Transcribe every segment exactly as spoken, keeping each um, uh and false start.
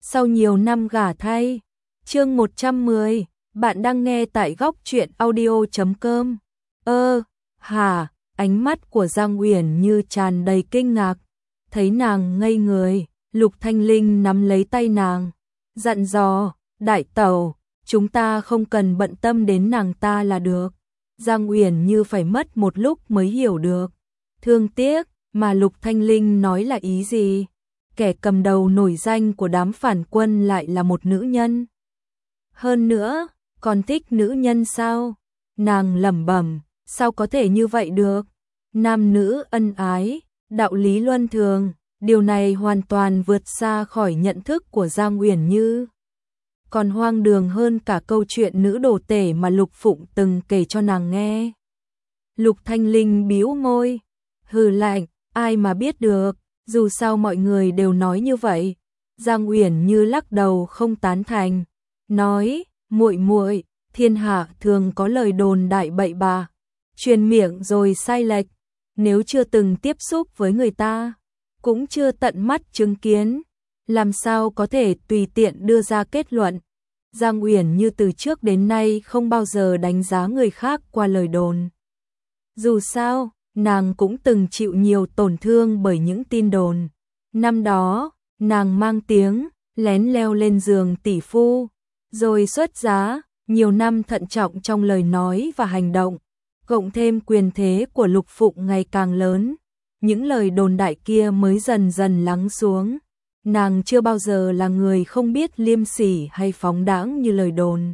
sau nhiều năm gả thay. Chương một trăm mười, bạn đang nghe tại góc truyện audio chấm com. Ơ, hả, ánh mắt của Giang Uyển Như tràn đầy kinh ngạc. Thấy nàng ngây người, Lục Thanh Linh nắm lấy tay nàng, dặn dò, đại tẩu, chúng ta không cần bận tâm đến nàng ta là được. Giang Uyển Như phải mất một lúc mới hiểu được. Thương tiếc, mà Lục Thanh Linh nói là ý gì? Kẻ cầm đầu nổi danh của đám phản quân lại là một nữ nhân. Hơn nữa, còn thích nữ nhân sao? Nàng lẩm bẩm, sao có thể như vậy được? Nam nữ ân ái, đạo lý luân thường, điều này hoàn toàn vượt xa khỏi nhận thức của Giang Uyển Như. Còn hoang đường hơn cả câu chuyện nữ đồ tể mà Lục Phụng từng kể cho nàng nghe. Lục Thanh Linh bĩu môi, hừ lạnh, ai mà biết được, dù sao mọi người đều nói như vậy. Giang Uyển Như lắc đầu không tán thành, nói, muội muội, thiên hạ thường có lời đồn đại bậy bạ, truyền miệng rồi sai lệch, nếu chưa từng tiếp xúc với người ta, cũng chưa tận mắt chứng kiến, làm sao có thể tùy tiện đưa ra kết luận. Giang Uyển Như từ trước đến nay không bao giờ đánh giá người khác qua lời đồn. Dù sao, nàng cũng từng chịu nhiều tổn thương bởi những tin đồn. Năm đó, nàng mang tiếng, lén leo lên giường tỷ phu, rồi xuất giá, nhiều năm thận trọng trong lời nói và hành động, cộng thêm quyền thế của Lục Phụng ngày càng lớn, những lời đồn đại kia mới dần dần lắng xuống. Nàng chưa bao giờ là người không biết liêm sỉ hay phóng đãng như lời đồn.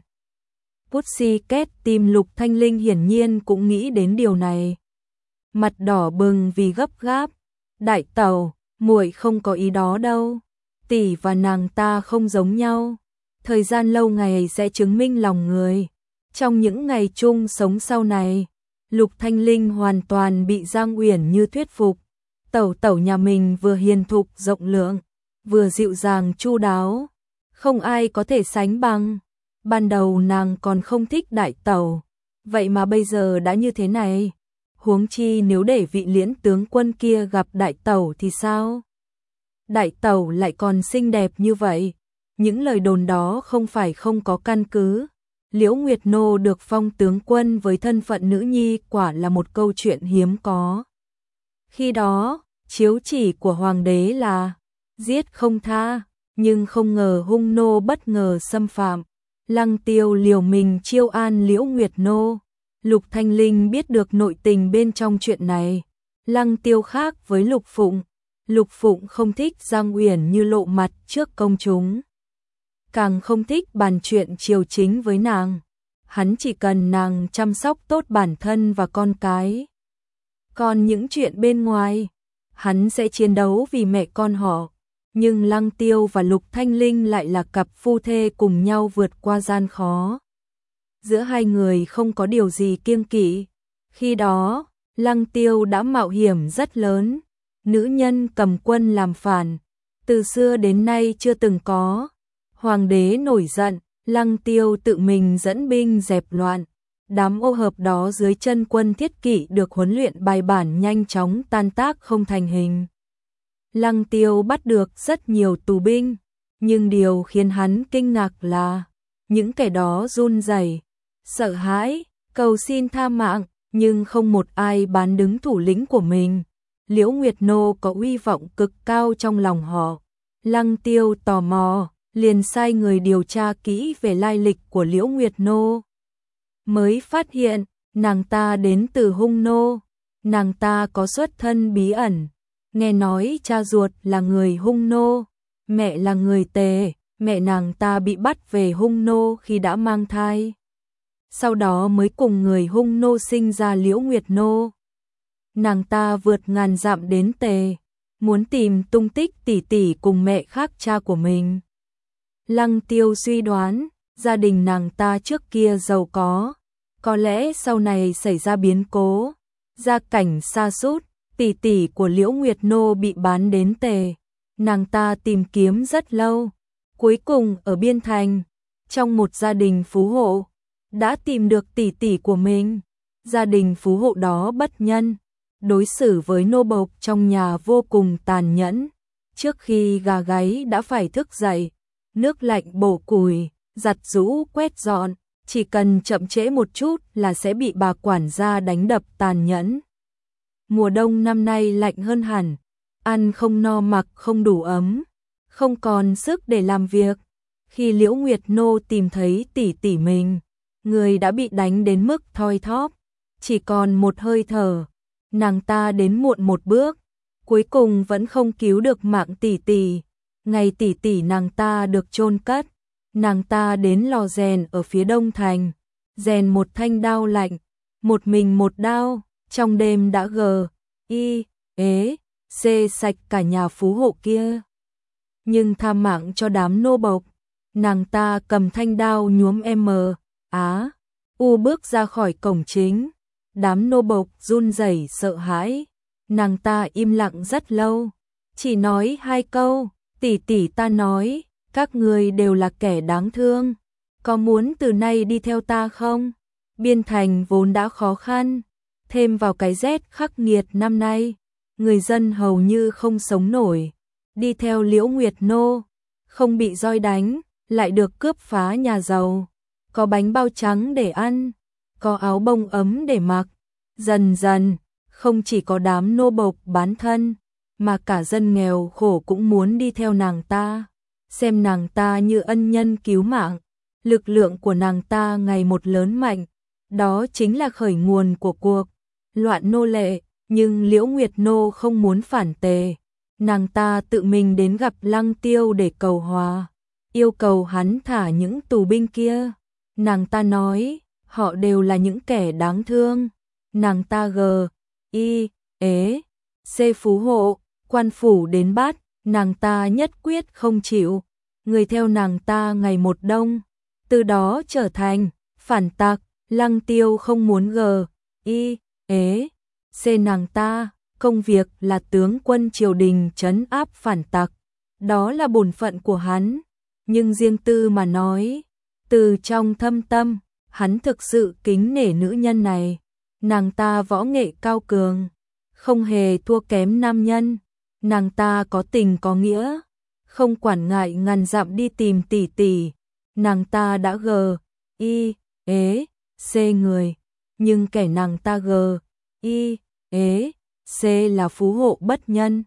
Pussycat tim Lục Thanh Linh hiển nhiên cũng nghĩ đến điều này. Mặt đỏ bừng vì gấp gáp, đại tẩu, muội không có ý đó đâu, tỷ và nàng ta không giống nhau, thời gian lâu ngày sẽ chứng minh lòng người. Trong những ngày chung sống sau này, Lục Thanh Linh hoàn toàn bị Giang Uyển Như thuyết phục. Tẩu tẩu nhà mình vừa hiền thục rộng lượng, vừa dịu dàng chu đáo, không ai có thể sánh bằng. Ban đầu nàng còn không thích đại tẩu, vậy mà bây giờ đã như thế này. Huống chi nếu để vị liễn tướng quân kia gặp đại tẩu thì sao? Đại tẩu lại còn xinh đẹp như vậy. Những lời đồn đó không phải không có căn cứ. Liễu Nguyệt Nô được phong tướng quân với thân phận nữ nhi quả là một câu chuyện hiếm có. Khi đó, chiếu chỉ của hoàng đế là giết không tha, nhưng không ngờ hung nô bất ngờ xâm phạm. Lăng Tiêu liều mình chiêu an Liễu Nguyệt Nô. Lục Thanh Linh biết được nội tình bên trong chuyện này. Lăng Tiêu khác với Lục Phụng. Lục Phụng không thích Giang Uyển Như lộ mặt trước công chúng, càng không thích bàn chuyện triều chính với nàng. Hắn chỉ cần nàng chăm sóc tốt bản thân và con cái. Còn những chuyện bên ngoài, hắn sẽ chiến đấu vì mẹ con họ. Nhưng Lăng Tiêu và Lục Thanh Linh lại là cặp phu thê cùng nhau vượt qua gian khó. Giữa hai người không có điều gì kiêng kỵ. Khi đó, Lăng Tiêu đã mạo hiểm rất lớn. Nữ nhân cầm quân làm phản, từ xưa đến nay chưa từng có. Hoàng đế nổi giận, Lăng Tiêu tự mình dẫn binh dẹp loạn. Đám ô hợp đó dưới chân quân thiết kỵ được huấn luyện bài bản nhanh chóng tan tác không thành hình. Lăng Tiêu bắt được rất nhiều tù binh, nhưng điều khiến hắn kinh ngạc là những kẻ đó run rẩy, sợ hãi, cầu xin tha mạng, nhưng không một ai bán đứng thủ lĩnh của mình. Liễu Nguyệt Nô có uy vọng cực cao trong lòng họ. Lăng Tiêu tò mò, liền sai người điều tra kỹ về lai lịch của Liễu Nguyệt Nô. Mới phát hiện, nàng ta đến từ Hung Nô. Nàng ta có xuất thân bí ẩn. Nghe nói cha ruột là người Hung Nô, mẹ là người Tề. Mẹ nàng ta bị bắt về Hung Nô khi đã mang thai. Sau đó mới cùng người Hung Nô sinh ra Liễu Nguyệt Nô. Nàng ta vượt ngàn dặm đến Tề, muốn tìm tung tích tỷ tỷ cùng mẹ khác cha của mình. Lăng Tiêu suy đoán, gia đình nàng ta trước kia giàu có, có lẽ sau này xảy ra biến cố, gia cảnh sa sút, tỷ tỷ của Liễu Nguyệt Nô bị bán đến Tề. Nàng ta tìm kiếm rất lâu, cuối cùng ở Biên Thành, trong một gia đình phú hộ, đã tìm được tỷ tỷ của mình. Gia đình phú hộ đó bất nhân, đối xử với nô bộc trong nhà vô cùng tàn nhẫn. Trước khi gà gáy đã phải thức dậy, nước lạnh bổ củi, giặt giũ quét dọn, chỉ cần chậm trễ một chút là sẽ bị bà quản gia đánh đập tàn nhẫn. Mùa đông năm nay lạnh hơn hẳn, ăn không no mặc không đủ ấm, không còn sức để làm việc. Khi Liễu Nguyệt Nô tìm thấy tỷ tỷ mình, người đã bị đánh đến mức thoi thóp, chỉ còn một hơi thở, nàng ta đến muộn một bước, cuối cùng vẫn không cứu được mạng tỷ tỷ. Ngày tỷ tỷ nàng ta được chôn cất, nàng ta đến lò rèn ở phía đông thành, rèn một thanh đao lạnh, một mình một đao, trong đêm đã gờ, y, ế, xê sạch cả nhà phú hộ kia. Nhưng tha mạng cho đám nô bộc, nàng ta cầm thanh đao nhuốm M, Á, U bước ra khỏi cổng chính, đám nô bộc run rẩy sợ hãi, nàng ta im lặng rất lâu, chỉ nói hai câu, tỷ tỷ ta nói, các người đều là kẻ đáng thương, có muốn từ nay đi theo ta không? Biên thành vốn đã khó khăn, thêm vào cái rét khắc nghiệt năm nay, người dân hầu như không sống nổi, đi theo Liễu Nguyệt Nô, không bị roi đánh, lại được cướp phá nhà giàu, có bánh bao trắng để ăn, có áo bông ấm để mặc, dần dần, không chỉ có đám nô bộc bán thân, mà cả dân nghèo khổ cũng muốn đi theo nàng ta, xem nàng ta như ân nhân cứu mạng. Lực lượng của nàng ta ngày một lớn mạnh, đó chính là khởi nguồn của cuộc loạn nô lệ, nhưng Liễu Nguyệt Nô không muốn phản tề, nàng ta tự mình đến gặp Lăng Tiêu để cầu hòa, yêu cầu hắn thả những tù binh kia. Nàng ta nói, họ đều là những kẻ đáng thương. Nàng ta gờ, y, ế, xê phú hộ, quan phủ đến bắt, nàng ta nhất quyết không chịu, người theo nàng ta ngày một đông, từ đó trở thành phản tặc. Lăng Tiêu không muốn gờ, y, ế, xê nàng ta, công việc là tướng quân triều đình trấn áp phản tặc, đó là bổn phận của hắn, nhưng riêng tư mà nói, từ trong thâm tâm, hắn thực sự kính nể nữ nhân này, nàng ta võ nghệ cao cường, không hề thua kém nam nhân, nàng ta có tình có nghĩa, không quản ngại ngàn dặm đi tìm tỷ tỷ, nàng ta đã gờ, y, ế, xê người, nhưng kẻ nàng ta gờ, y, ế, xê là phú hộ bất nhân,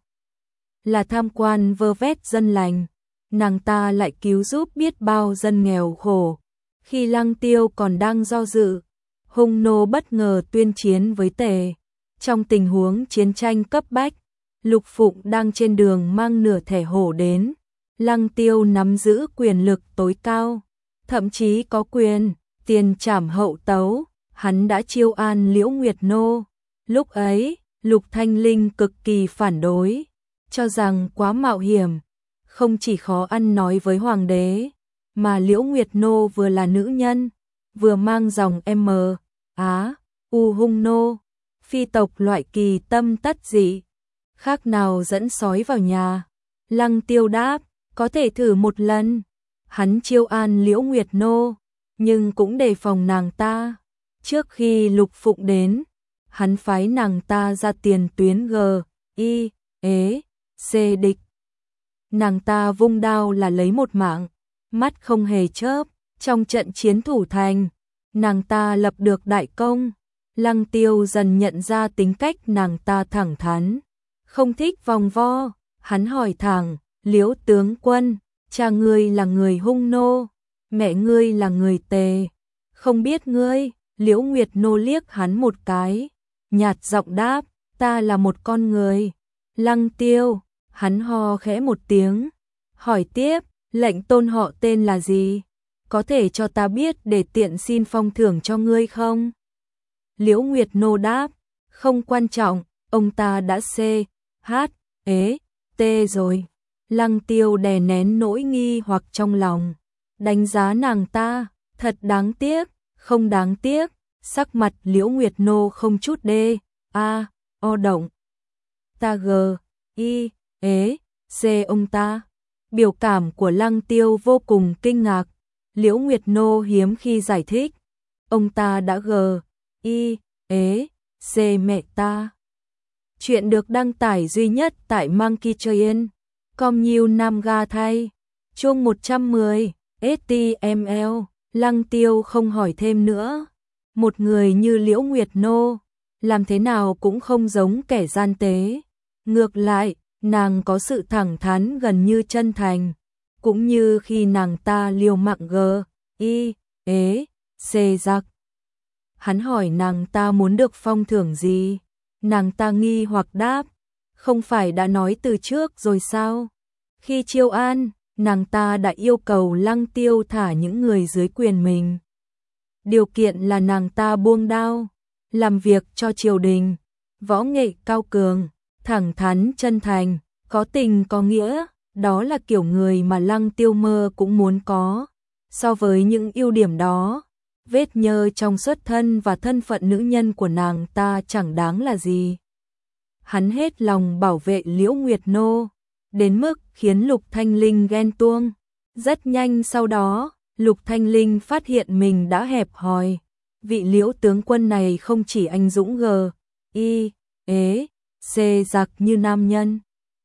là tham quan vơ vét dân lành, nàng ta lại cứu giúp biết bao dân nghèo khổ. Khi Lăng Tiêu còn đang do dự, hung nô bất ngờ tuyên chiến với Tề. Trong tình huống chiến tranh cấp bách, Lục Phụng đang trên đường mang nửa thẻ hổ đến. Lăng Tiêu nắm giữ quyền lực tối cao, thậm chí có quyền tiền trảm hậu tấu, hắn đã chiêu an Liễu Nguyệt Nô. Lúc ấy, Lục Thanh Linh cực kỳ phản đối, cho rằng quá mạo hiểm, không chỉ khó ăn nói với hoàng đế, mà Liễu Nguyệt Nô vừa là nữ nhân, vừa mang dòng M, Á, U hung nô, phi tộc loại kỳ tâm tất dị, khác nào dẫn sói vào nhà. Lăng Tiêu đáp, có thể thử một lần. Hắn chiêu an Liễu Nguyệt Nô, nhưng cũng đề phòng nàng ta. Trước khi Lục Phụng đến, hắn phái nàng ta ra tiền tuyến G, Y, ế, C địch. Nàng ta vung đao là lấy một mạng, mắt không hề chớp, trong trận chiến thủ thành, nàng ta lập được đại công. Lăng Tiêu dần nhận ra tính cách nàng ta thẳng thắn, không thích vòng vo, hắn hỏi thẳng, Liễu tướng quân, cha ngươi là người hung nô, mẹ ngươi là người Tề, không biết ngươi. Liễu Nguyệt Nô liếc hắn một cái, nhạt giọng đáp, ta là một con người. Lăng Tiêu, hắn ho khẽ một tiếng, hỏi tiếp, lệnh tôn họ tên là gì? Có thể cho ta biết để tiện xin phong thưởng cho ngươi không? Liễu Nguyệt Nô đáp, không quan trọng, ông ta đã C, H, ế, T rồi. Lăng Tiêu đè nén nỗi nghi hoặc trong lòng, đánh giá nàng ta, thật đáng tiếc, không đáng tiếc. Sắc mặt Liễu Nguyệt Nô không chút đê, a, o động. Ta G, Y, ế, C ông ta. Biểu cảm của Lăng Tiêu vô cùng kinh ngạc. Liễu Nguyệt Nô hiếm khi giải thích. Ông ta đã G, Y, ế, C mẹ ta. Chuyện được đăng tải duy nhất tại Monkey Train. Com Nhiêu Nam Ga thay. Chương một trăm mười, ét tê em lờ, Lăng Tiêu không hỏi thêm nữa. Một người như Liễu Nguyệt Nô, làm thế nào cũng không giống kẻ gian tế. Ngược lại, nàng có sự thẳng thắn gần như chân thành, cũng như khi nàng ta liều mạng gờ, y, ế, xê giặc. Hắn hỏi nàng ta muốn được phong thưởng gì, nàng ta nghi hoặc đáp, không phải đã nói từ trước rồi sao? Khi chiêu an, nàng ta đã yêu cầu Lăng Tiêu thả những người dưới quyền mình. Điều kiện là nàng ta buông đao, làm việc cho triều đình, võ nghệ cao cường, thẳng thắn chân thành, có tình có nghĩa, đó là kiểu người mà Lăng Tiêu mơ cũng muốn có. So với những ưu điểm đó, vết nhơ trong xuất thân và thân phận nữ nhân của nàng ta chẳng đáng là gì. Hắn hết lòng bảo vệ Liễu Nguyệt Nô, đến mức khiến Lục Thanh Linh ghen tuông. Rất nhanh sau đó, Lục Thanh Linh phát hiện mình đã hẹp hòi. Vị Liễu tướng quân này không chỉ anh dũng gờ, y, ế, xê giặc như nam nhân,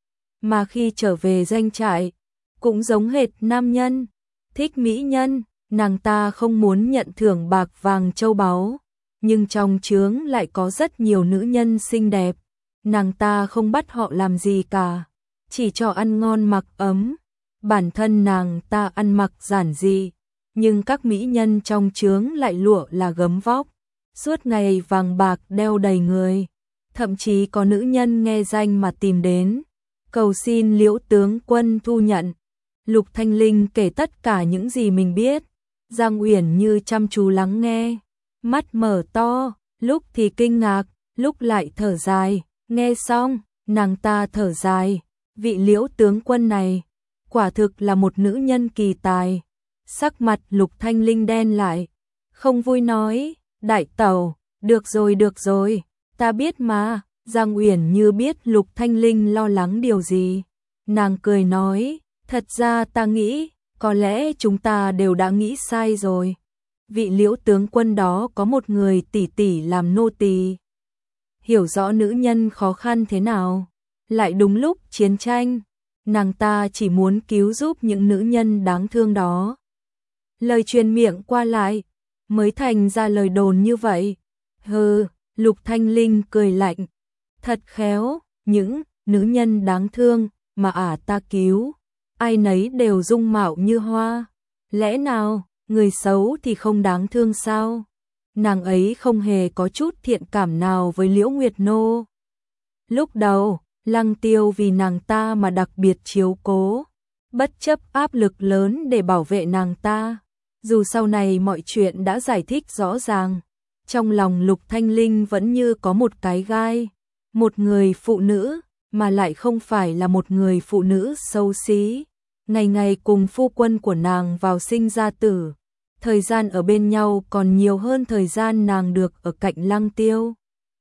mà khi trở về doanh trại, cũng giống hệt nam nhân, thích mỹ nhân, nàng ta không muốn nhận thưởng bạc vàng châu báu, nhưng trong trướng lại có rất nhiều nữ nhân xinh đẹp, nàng ta không bắt họ làm gì cả, chỉ cho ăn ngon mặc ấm. Bản thân nàng ta ăn mặc giản dị, nhưng các mỹ nhân trong trướng lại lụa là gấm vóc, suốt ngày vàng bạc đeo đầy người, thậm chí có nữ nhân nghe danh mà tìm đến, cầu xin Liễu tướng quân thu nhận. Lục Thanh Linh kể tất cả những gì mình biết, Giang Uyển Như chăm chú lắng nghe, mắt mở to, lúc thì kinh ngạc, lúc lại thở dài, nghe xong, nàng ta thở dài, vị Liễu tướng quân này, quả thực là một nữ nhân kỳ tài. Sắc mặt Lục Thanh Linh đen lại, không vui nói, đại tẩu, được rồi được rồi, ta biết mà. Giang Uyển Như biết Lục Thanh Linh lo lắng điều gì, nàng cười nói, thật ra ta nghĩ, có lẽ chúng ta đều đã nghĩ sai rồi. Vị Liễu tướng quân đó có một người tỷ tỷ làm nô tỳ, hiểu rõ nữ nhân khó khăn thế nào, lại đúng lúc chiến tranh, nàng ta chỉ muốn cứu giúp những nữ nhân đáng thương đó. Lời truyền miệng qua lại, mới thành ra lời đồn như vậy. Hừ, Lục Thanh Linh cười lạnh, thật khéo, những nữ nhân đáng thương mà ả ta cứu, ai nấy đều dung mạo như hoa. Lẽ nào, người xấu thì không đáng thương sao? Nàng ấy không hề có chút thiện cảm nào với Liễu Nguyệt Nô. Lúc đầu, Lăng Tiêu vì nàng ta mà đặc biệt chiếu cố, bất chấp áp lực lớn để bảo vệ nàng ta. Dù sau này mọi chuyện đã giải thích rõ ràng, trong lòng Lục Thanh Linh vẫn như có một cái gai. Một người phụ nữ, mà lại không phải là một người phụ nữ xấu xí, ngày ngày cùng phu quân của nàng vào sinh ra tử, thời gian ở bên nhau còn nhiều hơn thời gian nàng được ở cạnh Lăng Tiêu.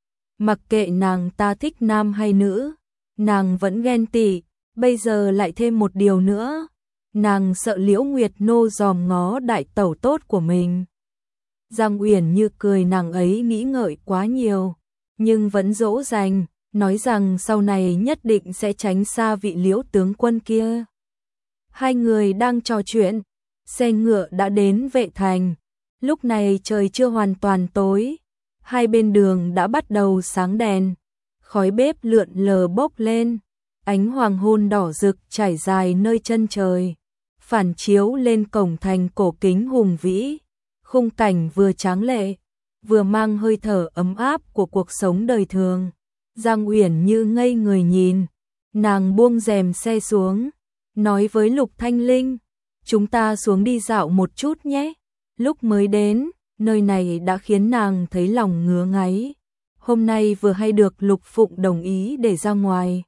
Mặc kệ nàng ta thích nam hay nữ, nàng vẫn ghen tị, bây giờ lại thêm một điều nữa, nàng sợ Liễu Nguyệt Nô dòm ngó đại tẩu tốt của mình. Giang Uyển Như cười nàng ấy nghĩ ngợi quá nhiều, nhưng vẫn dỗ dành, nói rằng sau này nhất định sẽ tránh xa vị Liễu tướng quân kia. Hai người đang trò chuyện, xe ngựa đã đến Vệ Thành, lúc này trời chưa hoàn toàn tối, hai bên đường đã bắt đầu sáng đèn, khói bếp lượn lờ bốc lên, ánh hoàng hôn đỏ rực trải dài nơi chân trời, phản chiếu lên cổng thành cổ kính hùng vĩ, khung cảnh vừa tráng lệ, vừa mang hơi thở ấm áp của cuộc sống đời thường. Giang Uyển Như ngây người nhìn, nàng buông rèm xe xuống, nói với Lục Thanh Linh, chúng ta xuống đi dạo một chút nhé. Lúc mới đến, nơi này đã khiến nàng thấy lòng ngứa ngáy. Hôm nay vừa hay được Lục Phụng đồng ý để ra ngoài.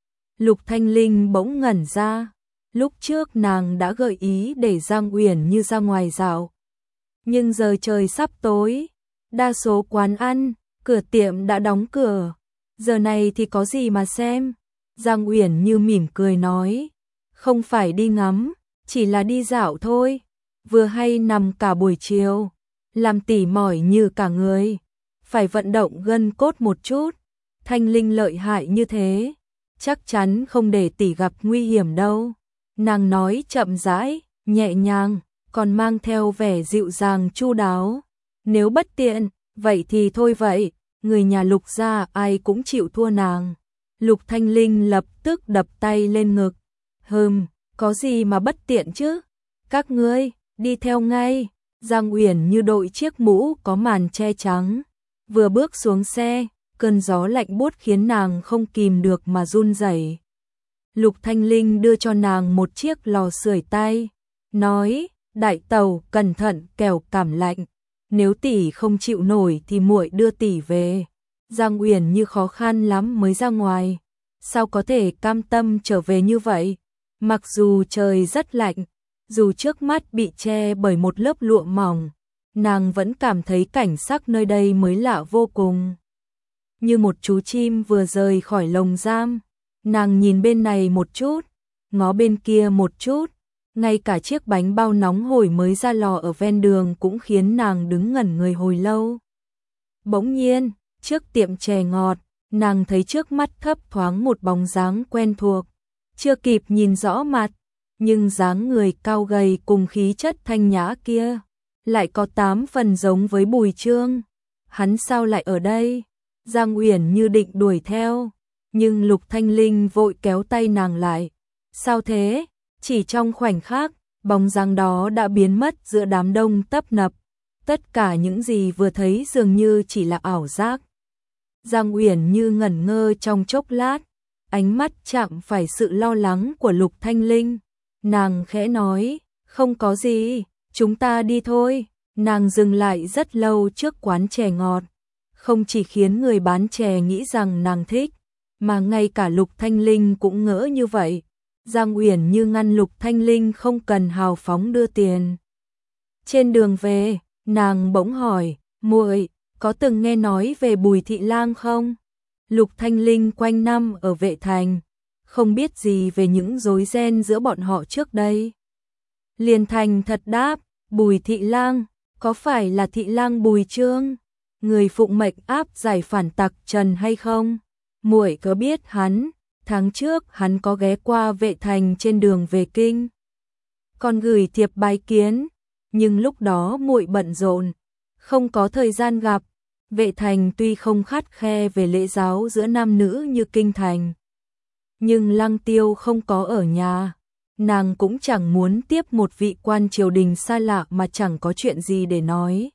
Lục Thanh Linh bỗng ngẩn ra, lúc trước nàng đã gợi ý để Giang Uyển Như ra ngoài dạo. Nhưng giờ trời sắp tối, đa số quán ăn, cửa tiệm đã đóng cửa, giờ này thì có gì mà xem. Giang Uyển Như mỉm cười nói, không phải đi ngắm, chỉ là đi dạo thôi, vừa hay nằm cả buổi chiều, làm tỉ mỏi như cả người, phải vận động gân cốt một chút. Thanh Linh lợi hại như thế, chắc chắn không để tỷ gặp nguy hiểm đâu. Nàng nói chậm rãi, nhẹ nhàng, còn mang theo vẻ dịu dàng chu đáo. Nếu bất tiện, vậy thì thôi vậy, người nhà Lục gia ai cũng chịu thua nàng. Lục Thanh Linh lập tức đập tay lên ngực. Hừm, có gì mà bất tiện chứ? Các ngươi, đi theo ngay. Giang Uyển Như đội chiếc mũ có màn che trắng. Vừa bước xuống xe, cơn gió lạnh buốt khiến nàng không kìm được mà run rẩy. Lục Thanh Linh đưa cho nàng một chiếc lò sưởi tay, nói, đại tẩu cẩn thận kẻo cảm lạnh, nếu tỷ không chịu nổi thì muội đưa tỷ về. Giang Uyển Như khó khăn lắm mới ra ngoài, sao có thể cam tâm trở về như vậy? Mặc dù trời rất lạnh, dù trước mắt bị che bởi một lớp lụa mỏng, nàng vẫn cảm thấy cảnh sắc nơi đây mới lạ vô cùng. Như một chú chim vừa rời khỏi lồng giam, nàng nhìn bên này một chút, ngó bên kia một chút, ngay cả chiếc bánh bao nóng hổi mới ra lò ở ven đường cũng khiến nàng đứng ngẩn người hồi lâu. Bỗng nhiên, trước tiệm chè ngọt, nàng thấy trước mắt thấp thoáng một bóng dáng quen thuộc, chưa kịp nhìn rõ mặt, nhưng dáng người cao gầy cùng khí chất thanh nhã kia lại có tám phần giống với Bùi Chương. Hắn sao lại ở đây? Giang Uyển Như định đuổi theo, nhưng Lục Thanh Linh vội kéo tay nàng lại. Sao thế? Chỉ trong khoảnh khắc, bóng dáng đó đã biến mất giữa đám đông tấp nập. Tất cả những gì vừa thấy dường như chỉ là ảo giác. Giang Uyển Như ngẩn ngơ trong chốc lát, ánh mắt chạm phải sự lo lắng của Lục Thanh Linh. Nàng khẽ nói, không có gì, chúng ta đi thôi. Nàng dừng lại rất lâu trước quán chè ngọt, không chỉ khiến người bán chè nghĩ rằng nàng thích, mà ngay cả Lục Thanh Linh cũng ngỡ như vậy. Giang Uyển Như ngăn Lục Thanh Linh không cần hào phóng đưa tiền. Trên đường về, nàng bỗng hỏi, muội có từng nghe nói về Bùi Thị Lang không? Lục Thanh Linh quanh năm ở Vệ Thành, không biết gì về những rối ren giữa bọn họ trước đây. Liền thành thật đáp, Bùi Thị Lang, có phải là Thị Lang Bùi Chương, người phụng mệnh áp giải phản tặc Trần hay không? Muội có biết hắn, tháng trước hắn có ghé qua Vệ Thành trên đường về kinh, còn gửi thiệp bái kiến, nhưng lúc đó muội bận rộn, không có thời gian gặp. Vệ Thành tuy không khắt khe về lễ giáo giữa nam nữ như kinh thành, nhưng Lăng Tiêu không có ở nhà, nàng cũng chẳng muốn tiếp một vị quan triều đình xa lạ mà chẳng có chuyện gì để nói.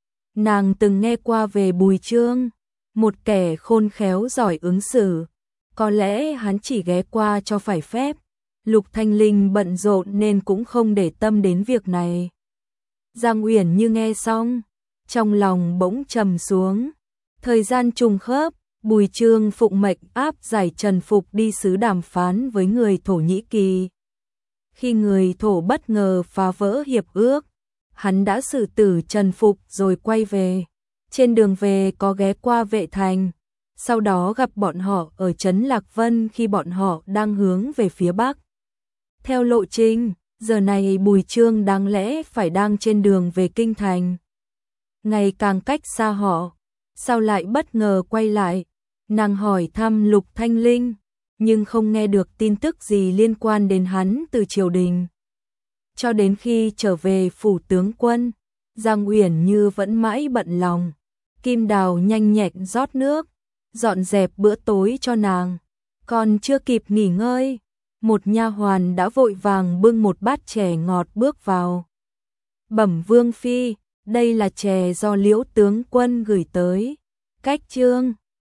Nàng từng nghe qua về Bùi Chương, một kẻ khôn khéo giỏi ứng xử, có lẽ hắn chỉ ghé qua cho phải phép. Lục Thanh Linh bận rộn nên cũng không để tâm đến việc này. Giang Uyển Như nghe xong, trong lòng bỗng trầm xuống. Thời gian trùng khớp, Bùi Chương phụng mệnh áp giải Trần Phục đi sứ đàm phán với người Thổ Nhĩ Kỳ. Khi người Thổ bất ngờ phá vỡ hiệp ước, hắn đã xử tử Trần Phục rồi quay về. Trên đường về có ghé qua Vệ Thành, sau đó gặp bọn họ ở trấn Lạc Vân khi bọn họ đang hướng về phía Bắc. Theo lộ trình, giờ này Bùi Chương đáng lẽ phải đang trên đường về kinh thành. Ngày càng cách xa họ, sao lại bất ngờ quay lại? Nàng hỏi thăm Lục Thanh Linh, nhưng không nghe được tin tức gì liên quan đến hắn từ triều đình. Cho đến khi trở về phủ tướng quân, Giang Uyển Như vẫn mãi bận lòng. Kim Đào nhanh nhẹn rót nước, dọn dẹp bữa tối cho nàng. Còn chưa kịp nghỉ ngơi, một nha hoàn đã vội vàng bưng một bát chè ngọt bước vào. Bẩm Vương phi, đây là chè do Liễu tướng quân gửi tới. Cách chương